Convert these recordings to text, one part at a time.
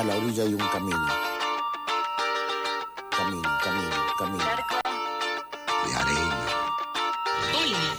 a la orilla hay un camino. Camino. De arena. Hola.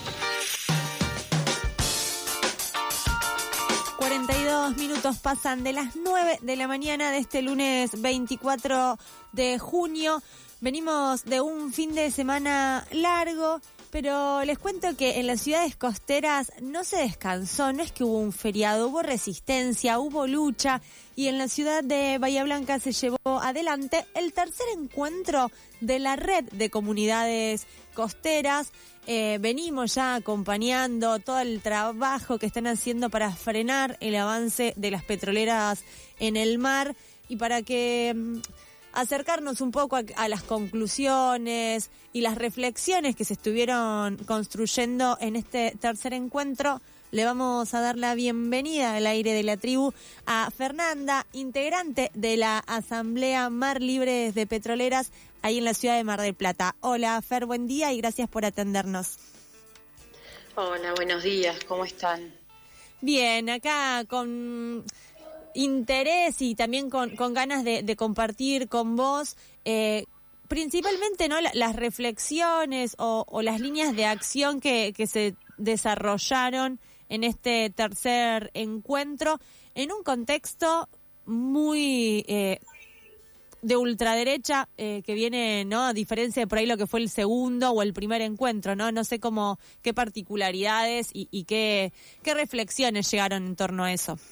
42 minutos pasan de las 9 de la mañana de este lunes 24 de junio. Venimos de un fin de semana largo, pero les cuento que en las ciudades costeras no se descansó, no es que hubo un feriado, hubo resistencia, hubo lucha, y en la ciudad de Bahía Blanca se llevó adelante el tercer encuentro de la red de comunidades costeras. Venimos ya acompañando todo el trabajo que están haciendo para frenar el avance de las petroleras en el mar y para que acercarnos un poco a las conclusiones y las reflexiones que se estuvieron construyendo en este tercer encuentro. Le vamos a dar la bienvenida al aire de la tribu a Fernanda, integrante de la Asamblea Mar Libres de Petroleras, ahí en la ciudad de Mar del Plata. Hola, Fer, buen día y gracias por atendernos. Hola, buenos días, ¿cómo están? Bien, acá con interés y también con ganas de compartir con vos, principalmente no las reflexiones o las líneas de acción que se desarrollaron en este tercer encuentro en un contexto muy de ultraderecha que viene, ¿no? A diferencia de por ahí lo que fue el segundo o el primer encuentro, ¿no? No sé qué particularidades y qué reflexiones llegaron en torno a eso.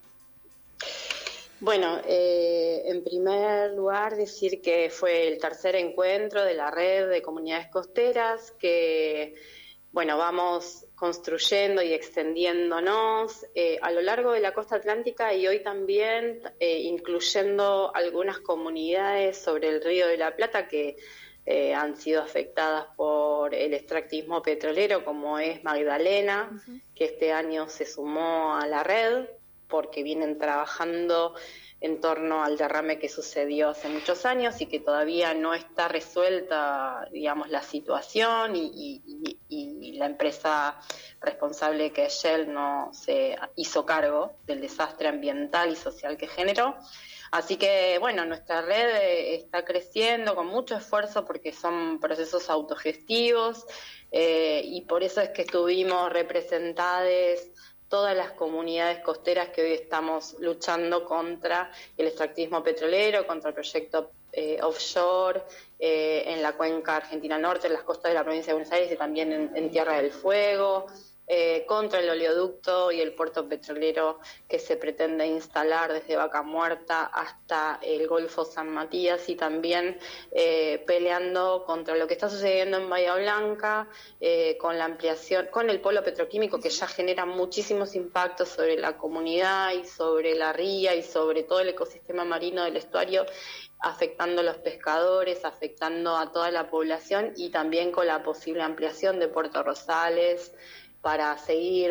Bueno, en primer lugar decir que fue el tercer encuentro de la red de comunidades costeras, que bueno, vamos construyendo y extendiéndonos a lo largo de la costa atlántica y hoy también incluyendo algunas comunidades sobre el Río de la Plata que han sido afectadas por el extractivismo petrolero, como es Magdalena, que este año se sumó a la red porque vienen trabajando en torno al derrame que sucedió hace muchos años y que todavía no está resuelta, digamos, la situación y la empresa responsable, que es Shell, no se hizo cargo del desastre ambiental y social que generó. Así que, bueno, nuestra red está creciendo con mucho esfuerzo porque son procesos autogestivos y por eso es que estuvimos representadas todas las comunidades costeras que hoy estamos luchando contra el extractivismo petrolero, contra el proyecto offshore en la cuenca Argentina Norte, en las costas de la provincia de Buenos Aires y también en Tierra del Fuego, contra el oleoducto y el puerto petrolero que se pretende instalar desde Vaca Muerta hasta el Golfo San Matías, y también peleando contra lo que está sucediendo en Bahía Blanca con la ampliación, con el polo petroquímico que ya genera muchísimos impactos sobre la comunidad y sobre la ría y sobre todo el ecosistema marino del estuario, afectando a los pescadores, afectando a toda la población, y también con la posible ampliación de Puerto Rosales para seguir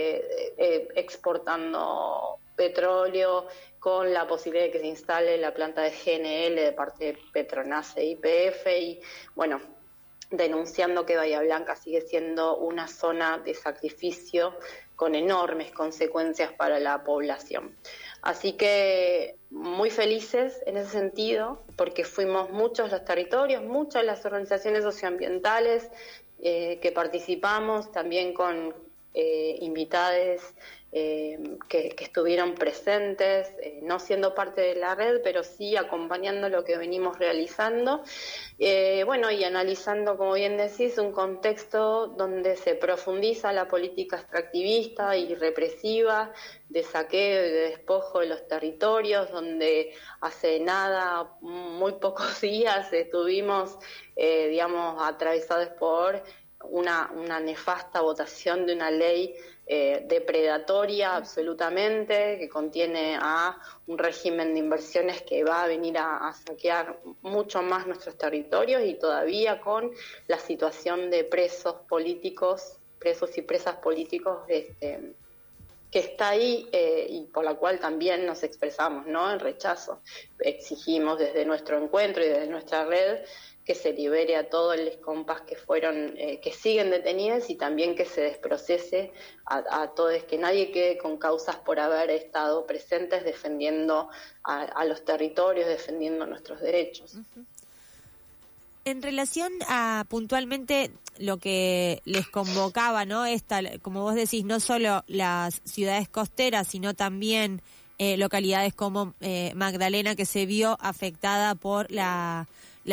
exportando petróleo, con la posibilidad de que se instale la planta de GNL de parte de Petronas e YPF, y bueno, denunciando que Bahía Blanca sigue siendo una zona de sacrificio con enormes consecuencias para la población. Así que muy felices en ese sentido, porque fuimos muchos los territorios, muchas las organizaciones socioambientales que participamos, también con invitades que estuvieron presentes, no siendo parte de la red, pero sí acompañando lo que venimos realizando, bueno, y analizando, como bien decís, un contexto donde se profundiza la política extractivista y represiva de saqueo y de despojo de los territorios, donde hace nada, muy pocos días, estuvimos, digamos, atravesados por una nefasta votación de una ley depredatoria absolutamente, que contiene a un régimen de inversiones que va a venir a saquear mucho más nuestros territorios, y todavía con la situación de presos políticos, presos y presas políticos que está ahí y por la cual también nos expresamos, ¿no?, en rechazo. Exigimos desde nuestro encuentro y desde nuestra red que se libere a todos los compas que fueron, que siguen detenidos, y también que se desprocese a todos, que nadie quede con causas por haber estado presentes defendiendo a los territorios, defendiendo nuestros derechos. En relación a puntualmente lo que les convocaba, ¿no? Como vos decís, no solo las ciudades costeras, sino también localidades como Magdalena, que se vio afectada por las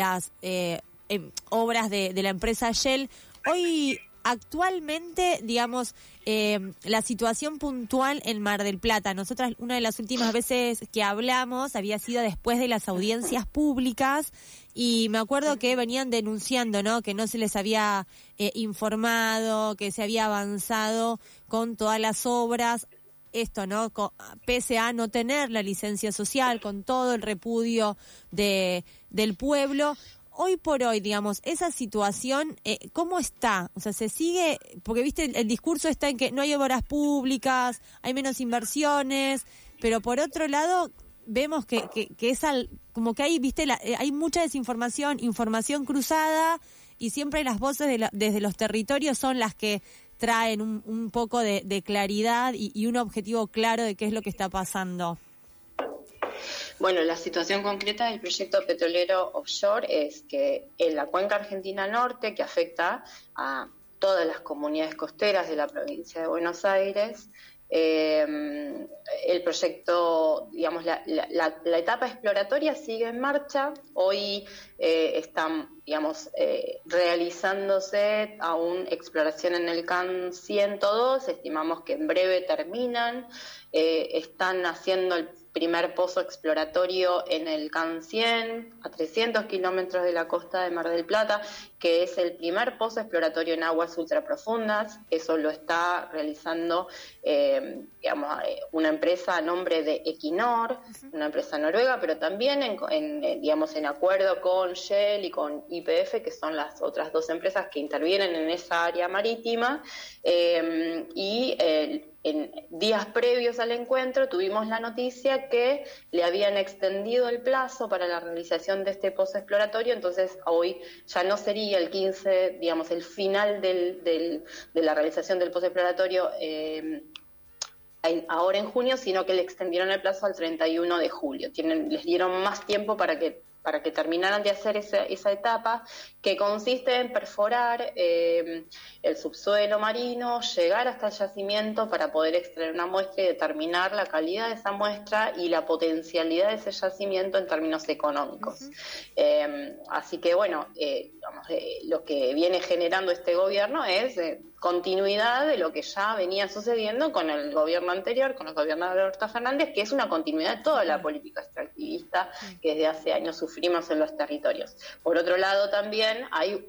obras de la empresa Shell. Hoy, actualmente, digamos, la situación puntual en Mar del Plata. Nosotras, una de las últimas veces que hablamos había sido después de las audiencias públicas, y me acuerdo que venían denunciando, ¿no?, que no se les había informado, que se había avanzado con todas las obras. Esto, ¿no?, pese a no tener la licencia social, con todo el repudio del pueblo. Hoy por hoy, digamos, esa situación, ¿cómo está? O sea, se sigue, porque viste, el discurso está en que no hay obras públicas, hay menos inversiones, pero por otro lado vemos que es como que hay, viste, hay mucha desinformación, información cruzada, y siempre las voces desde los territorios son las que traen un poco de claridad y un objetivo claro de qué es lo que está pasando. Bueno, la situación concreta del proyecto petrolero offshore es que en la cuenca argentina norte, que afecta a todas las comunidades costeras de la provincia de Buenos Aires, el proyecto, digamos, la etapa exploratoria sigue en marcha. Hoy están, digamos, realizándose aún exploración en el CAN 102, estimamos que en breve terminan. Están haciendo el primer pozo exploratorio en el CAN 100, a 300 kilómetros de la costa de Mar del Plata, que es el primer pozo exploratorio en aguas ultraprofundas. Eso lo está realizando una empresa a nombre de Equinor, una empresa noruega, pero también en acuerdo con Shell y con YPF, que son las otras dos empresas que intervienen en esa área marítima. En días previos al encuentro tuvimos la noticia que le habían extendido el plazo para la realización de este pozo exploratorio, entonces hoy ya no sería el 15, digamos, el final de la realización del pozo exploratorio ahora en junio, sino que le extendieron el plazo al 31 de julio. Les dieron más tiempo para que terminaran de hacer esa etapa, que consiste en perforar el subsuelo marino, llegar hasta el yacimiento para poder extraer una muestra y determinar la calidad de esa muestra y la potencialidad de ese yacimiento en términos económicos. Así que, bueno, lo que viene generando este gobierno es continuidad de lo que ya venía sucediendo con el gobierno anterior, con el gobierno de Alberto Fernández, que es una continuidad de toda la política extractivista que desde hace años sufrimos en los territorios. Por otro lado, también hay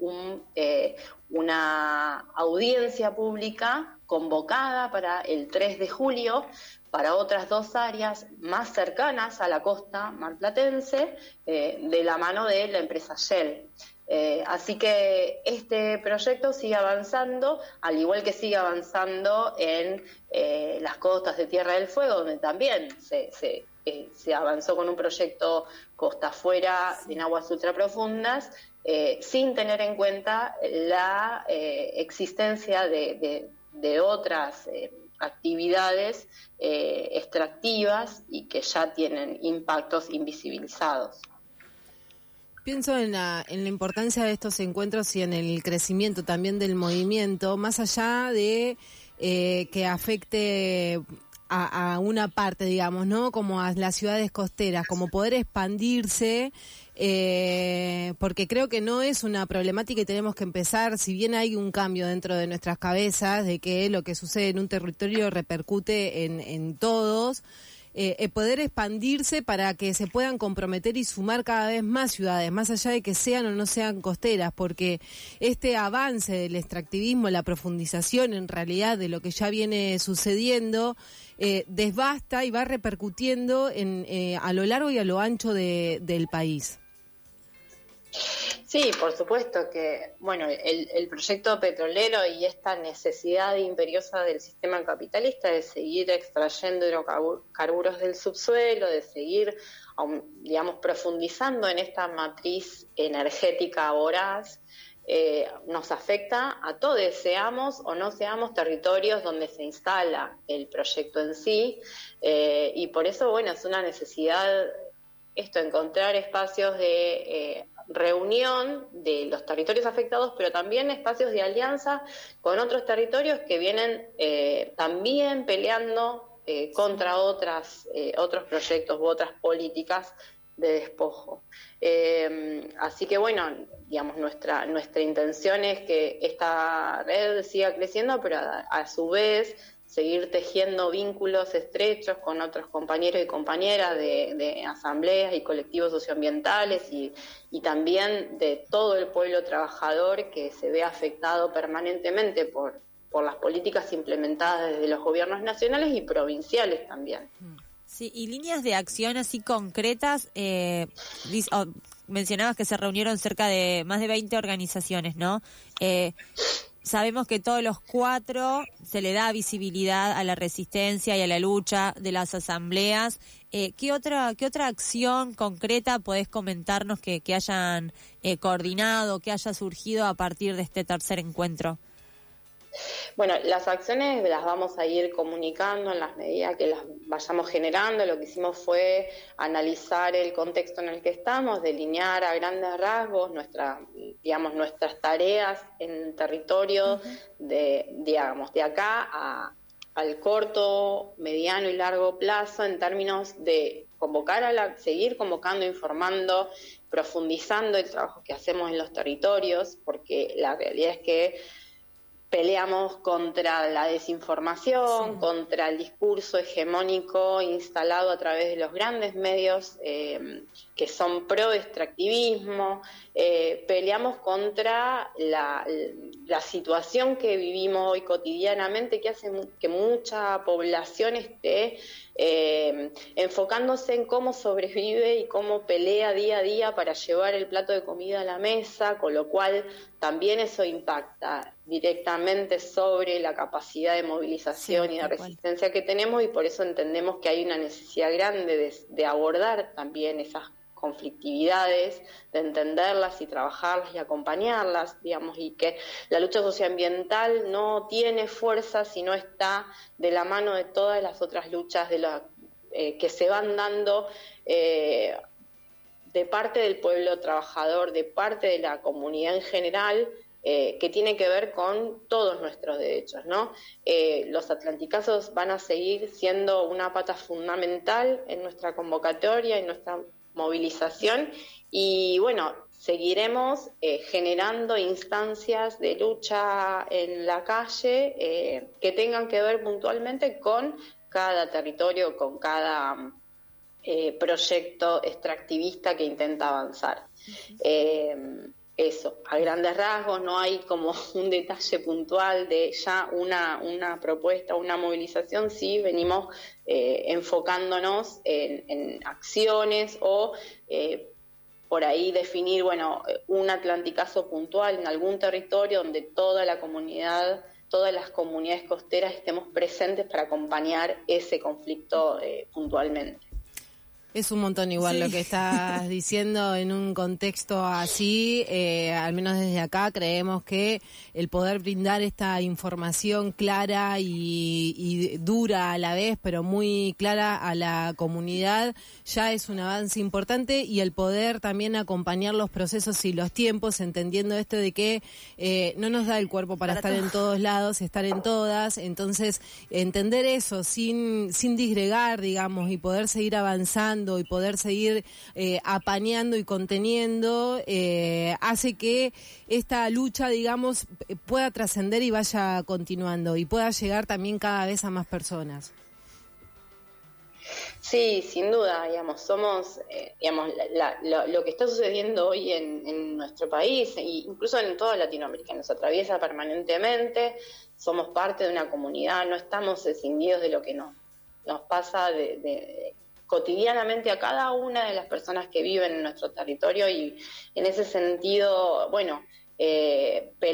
una audiencia pública convocada para el 3 de julio para otras dos áreas más cercanas a la costa marplatense, de la mano de la empresa Shell. Así que este proyecto sigue avanzando, al igual que sigue avanzando en las costas de Tierra del Fuego, donde también se avanzó con un proyecto costa afuera en aguas ultraprofundas, sin tener en cuenta la existencia de otras actividades extractivas y que ya tienen impactos invisibilizados. Pienso en la importancia de estos encuentros y en el crecimiento también del movimiento, más allá de que afecte a una parte, digamos, ¿no? Como a las ciudades costeras, como poder expandirse, porque creo que no es una problemática y tenemos que empezar, si bien hay un cambio dentro de nuestras cabezas de que lo que sucede en un territorio repercute en todos, poder expandirse para que se puedan comprometer y sumar cada vez más ciudades, más allá de que sean o no sean costeras, porque este avance del extractivismo, la profundización en realidad de lo que ya viene sucediendo, desbasta y va repercutiendo a lo largo y a lo ancho del país. Sí, por supuesto que, bueno, el proyecto petrolero y esta necesidad imperiosa del sistema capitalista de seguir extrayendo hidrocarburos del subsuelo, de seguir digamos, profundizando en esta matriz energética voraz, nos afecta a todos, seamos o no seamos territorios donde se instala el proyecto en sí, y por eso, bueno, es una necesidad encontrar espacios de reunión de los territorios afectados, pero también espacios de alianza con otros territorios que vienen también peleando contra otros proyectos u otras políticas de despojo. Así que bueno, digamos, nuestra intención es que esta red siga creciendo, pero a su vez seguir tejiendo vínculos estrechos con otros compañeros y compañeras de asambleas y colectivos socioambientales y también de todo el pueblo trabajador que se ve afectado permanentemente por las políticas implementadas desde los gobiernos nacionales y provinciales también. Sí, y líneas de acción así concretas, mencionabas que se reunieron cerca de más de 20 organizaciones, ¿no? Sabemos que todos los 4 se le da visibilidad a la resistencia y a la lucha de las asambleas. ¿Qué otra acción concreta podés comentarnos que hayan coordinado, que haya surgido a partir de este tercer encuentro? Bueno, las acciones las vamos a ir comunicando en las medidas que las vayamos generando. Lo que hicimos fue analizar el contexto en el que estamos, delinear a grandes rasgos nuestras tareas en territorio de acá al corto, mediano y largo plazo en términos de seguir convocando, informando, profundizando el trabajo que hacemos en los territorios, porque la realidad es que peleamos contra la desinformación, sí, contra el discurso hegemónico instalado a través de los grandes medios que son pro-extractivismo, peleamos contra la situación que vivimos hoy cotidianamente, que hace que mucha población esté enfocándose en cómo sobrevive y cómo pelea día a día para llevar el plato de comida a la mesa, con lo cual también eso impacta directamente sobre la capacidad de movilización, sí, y de resistencia que tenemos, y por eso entendemos que hay una necesidad grande de abordar también esas conflictividades, de entenderlas y trabajarlas y acompañarlas, digamos, y que la lucha socioambiental no tiene fuerza si no está de la mano de todas las otras luchas que se van dando de parte del pueblo trabajador, de parte de la comunidad en general, que tiene que ver con todos nuestros derechos, ¿no? Los atlanticazos van a seguir siendo una pata fundamental en nuestra convocatoria, en nuestra movilización, y bueno, seguiremos generando instancias de lucha en la calle que tengan que ver puntualmente con cada territorio, con cada proyecto extractivista que intenta avanzar. Eso, a grandes rasgos, no hay como un detalle puntual de ya una propuesta, una movilización. Sí, venimos enfocándonos en acciones o por ahí definir, bueno, un atlanticazo puntual en algún territorio donde toda la comunidad, todas las comunidades costeras estemos presentes para acompañar ese conflicto puntualmente. Es un montón igual, sí, lo que estás diciendo en un contexto así, al menos desde acá creemos que el poder brindar esta información clara y dura a la vez, pero muy clara a la comunidad, ya es un avance importante, y el poder también acompañar los procesos y los tiempos, entendiendo esto de que no nos da el cuerpo para estar en todos lados, estar en todas, entonces entender eso sin disgregar, digamos, y poder seguir avanzando y poder seguir apañando y conteniendo, hace que esta lucha, digamos, pueda trascender y vaya continuando y pueda llegar también cada vez a más personas. Sí, sin duda, digamos, somos, lo que está sucediendo hoy en nuestro país, e incluso en toda Latinoamérica, nos atraviesa permanentemente, somos parte de una comunidad, no estamos escindidos de lo que nos pasa cotidianamente a cada una de las personas que viven en nuestro territorio, y en ese sentido, bueno,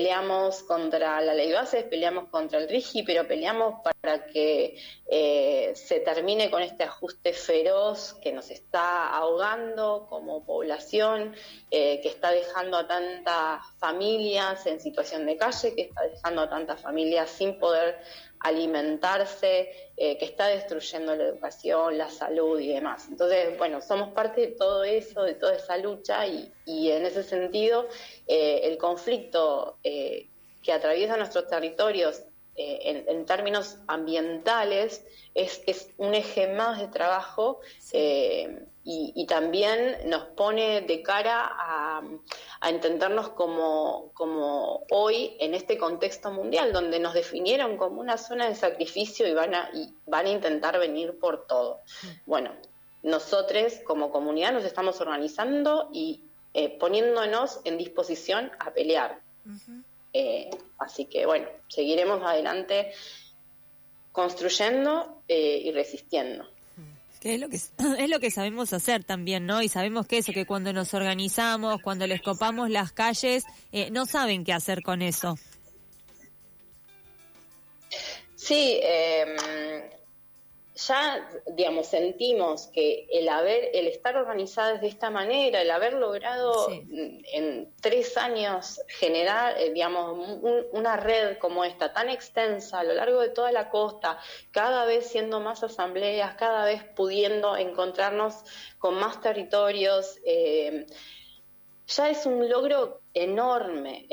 peleamos contra la ley bases, peleamos contra el RIGI, pero peleamos para que se termine con este ajuste feroz que nos está ahogando como población, que está dejando a tantas familias en situación de calle, que está dejando a tantas familias sin poder alimentarse, que está destruyendo la educación, la salud y demás. Entonces, bueno, somos parte de todo eso, de toda esa lucha y en ese sentido el conflicto que atraviesa nuestros territorios en términos ambientales es un eje más de trabajo. Sí. Y también nos pone de cara a entendernos como hoy en este contexto mundial donde nos definieron como una zona de sacrificio y van a intentar venir por todo. Bueno, nosotros como comunidad nos estamos organizando y poniéndonos en disposición a pelear. Uh-huh. Así que bueno, seguiremos adelante construyendo y resistiendo. Que es lo que sabemos hacer también, ¿no? Y sabemos que eso, que cuando nos organizamos, cuando les copamos las calles, no saben qué hacer con eso. Sí, ya, digamos, sentimos que el estar organizadas de esta manera, el haber logrado en 3 años generar, digamos, una red como esta, tan extensa a lo largo de toda la costa, cada vez siendo más asambleas, cada vez pudiendo encontrarnos con más territorios, ya es un logro enorme,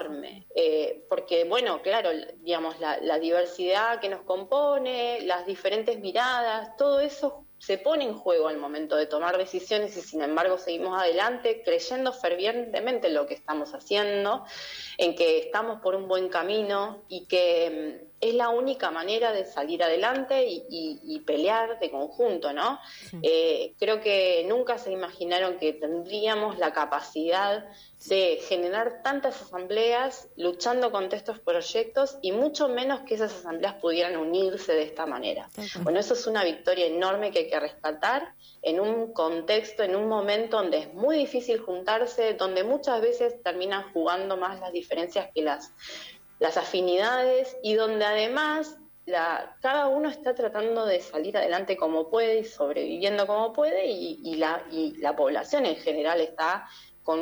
porque, bueno, claro, digamos, la diversidad que nos compone, las diferentes miradas, todo eso se pone en juego al momento de tomar decisiones y, sin embargo, seguimos adelante creyendo fervientemente en lo que estamos haciendo, en que estamos por un buen camino y que es la única manera de salir adelante y pelear de conjunto, ¿no? Sí. Creo que nunca se imaginaron que tendríamos la capacidad de generar tantas asambleas luchando contra estos proyectos y mucho menos que esas asambleas pudieran unirse de esta manera. Bueno, eso es una victoria enorme que hay que rescatar en un contexto, en un momento donde es muy difícil juntarse, donde muchas veces terminan jugando más las diferencias que las afinidades y donde además cada uno está tratando de salir adelante como puede y sobreviviendo como puede y la población en general está con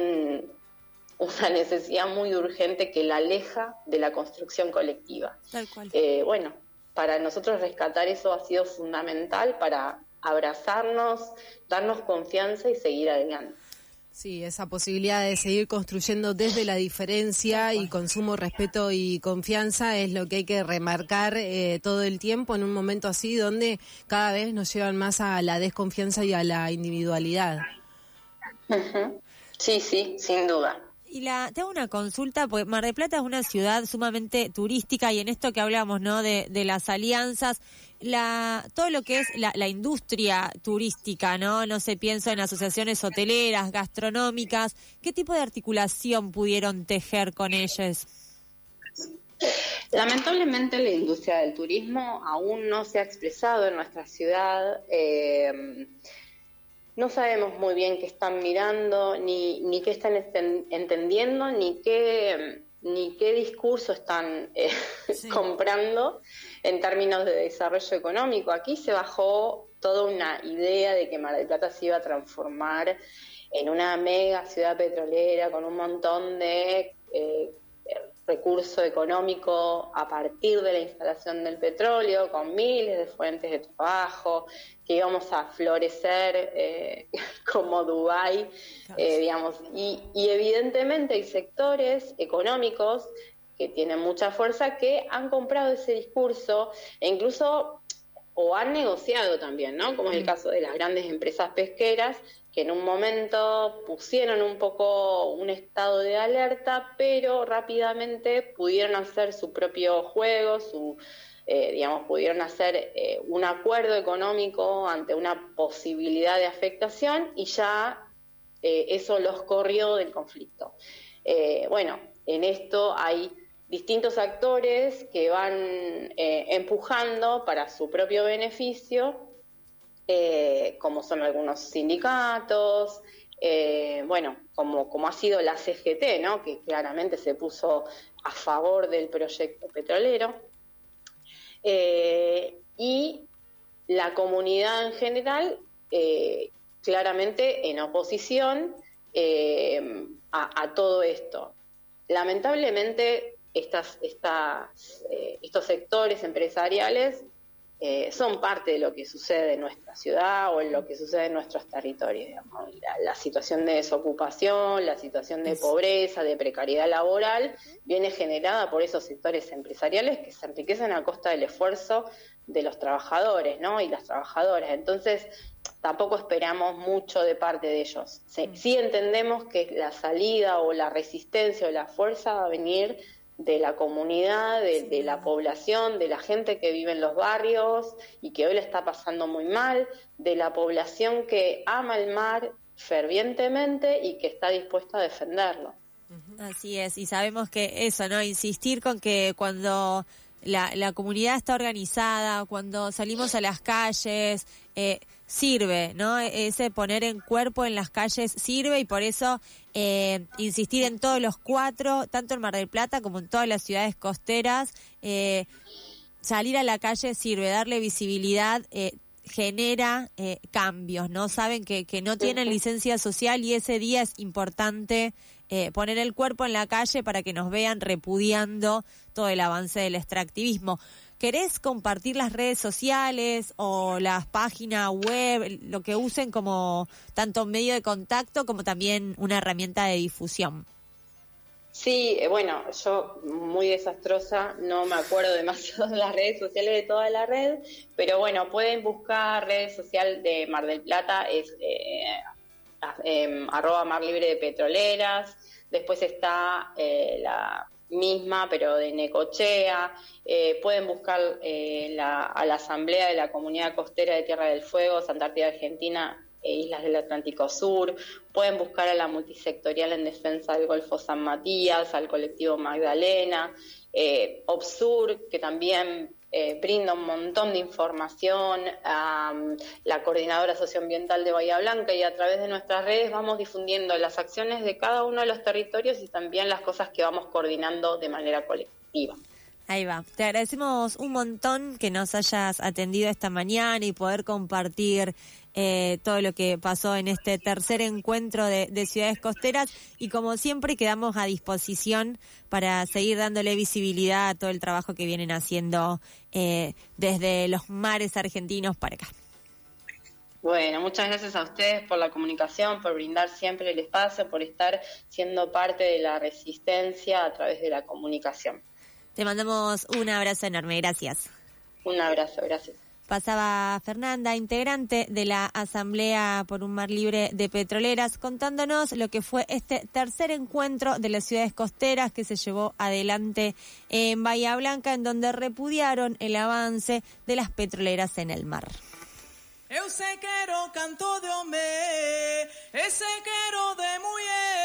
una necesidad muy urgente que la aleja de la construcción colectiva. Tal cual. Bueno, para nosotros rescatar eso ha sido fundamental para abrazarnos, darnos confianza y seguir adelante. Sí, esa posibilidad de seguir construyendo desde la diferencia y con sumo respeto y confianza es lo que hay que remarcar todo el tiempo en un momento así donde cada vez nos llevan más a la desconfianza y a la individualidad. Uh-huh. Sí, sin duda. Y te hago una consulta, porque Mar del Plata es una ciudad sumamente turística y en esto que hablamos, ¿no? De las alianzas, todo lo que es la industria turística, ¿no? No sé, pienso en asociaciones hoteleras, gastronómicas. ¿Qué tipo de articulación pudieron tejer con ellos? Lamentablemente la industria del turismo aún no se ha expresado en nuestra ciudad. No sabemos muy bien qué están mirando, ni qué están entendiendo, ni qué discurso están comprando en términos de desarrollo económico. Aquí se bajó toda una idea de que Mar del Plata se iba a transformar en una mega ciudad petrolera con un montón de recurso económico a partir de la instalación del petróleo, con miles de fuentes de trabajo, que íbamos a florecer como Dubái, digamos, y evidentemente hay sectores económicos que tienen mucha fuerza que han comprado ese discurso e incluso o han negociado también, ¿no? Como es el caso de las grandes empresas pesqueras, que en un momento pusieron un poco un estado de alerta, pero rápidamente pudieron hacer su propio juego, pudieron hacer un acuerdo económico ante una posibilidad de afectación y ya eso los corrió del conflicto. Bueno, en esto hay distintos actores que van empujando para su propio beneficio, como son algunos sindicatos, como ha sido la CGT, ¿no? Que claramente se puso a favor del proyecto petrolero, y la comunidad en general claramente en oposición a todo esto. Lamentablemente estos sectores empresariales son parte de lo que sucede en nuestra ciudad o en lo que sucede en nuestros territorios, digamos. La situación de desocupación, la situación de pobreza, de precariedad laboral, viene generada por esos sectores empresariales que se enriquecen a costa del esfuerzo de los trabajadores, ¿no? Y las trabajadoras. Entonces, tampoco esperamos mucho de parte de ellos. Sí entendemos que la salida o la resistencia o la fuerza va a venir de la comunidad, de la población, de la gente que vive en los barrios y que hoy le está pasando muy mal, de la población que ama el mar fervientemente y que está dispuesta a defenderlo. Así es, y sabemos que eso, ¿no? Insistir con que cuando la comunidad está organizada, cuando salimos a las calles, sirve, ¿no? Ese poner en cuerpo en las calles sirve, y por eso insistir en todos los 4, tanto en Mar del Plata como en todas las ciudades costeras, salir a la calle sirve, darle visibilidad, genera cambios, ¿no? Saben que no tienen licencia social y ese día es importante poner el cuerpo en la calle para que nos vean repudiando todo el avance del extractivismo. ¿Querés compartir las redes sociales o las páginas web, lo que usen como tanto medio de contacto como también una herramienta de difusión? Sí, bueno, yo muy desastrosa, no me acuerdo demasiado de las redes sociales de toda la red, pero bueno, pueden buscar redes sociales de Mar del Plata, es @Mar Libre de Petroleras, después está la misma, pero de Necochea, pueden buscar a la Asamblea de la Comunidad Costera de Tierra del Fuego, Antártida Argentina e Islas del Atlántico Sur, pueden buscar a la Multisectorial en Defensa del Golfo San Matías, al colectivo Magdalena, OBSUR, que también brinda un montón de información, a la Coordinadora Socioambiental de Bahía Blanca, y a través de nuestras redes vamos difundiendo las acciones de cada uno de los territorios y también las cosas que vamos coordinando de manera colectiva. Ahí va. Te agradecemos un montón que nos hayas atendido esta mañana y poder compartir todo lo que pasó en este tercer encuentro de ciudades costeras, y como siempre quedamos a disposición para seguir dándole visibilidad a todo el trabajo que vienen haciendo desde los mares argentinos para acá. Bueno, muchas gracias a ustedes por la comunicación, por brindar siempre el espacio, por estar siendo parte de la resistencia a través de la comunicación. Te mandamos un abrazo enorme, gracias. Un abrazo, gracias. Pasaba Fernanda, integrante de la Asamblea por un Mar Libre de Petroleras, contándonos lo que fue este tercer encuentro de las ciudades costeras que se llevó adelante en Bahía Blanca, en donde repudiaron el avance de las petroleras en el mar. Eu sei que era o canto de homem, esse que era o de mulher.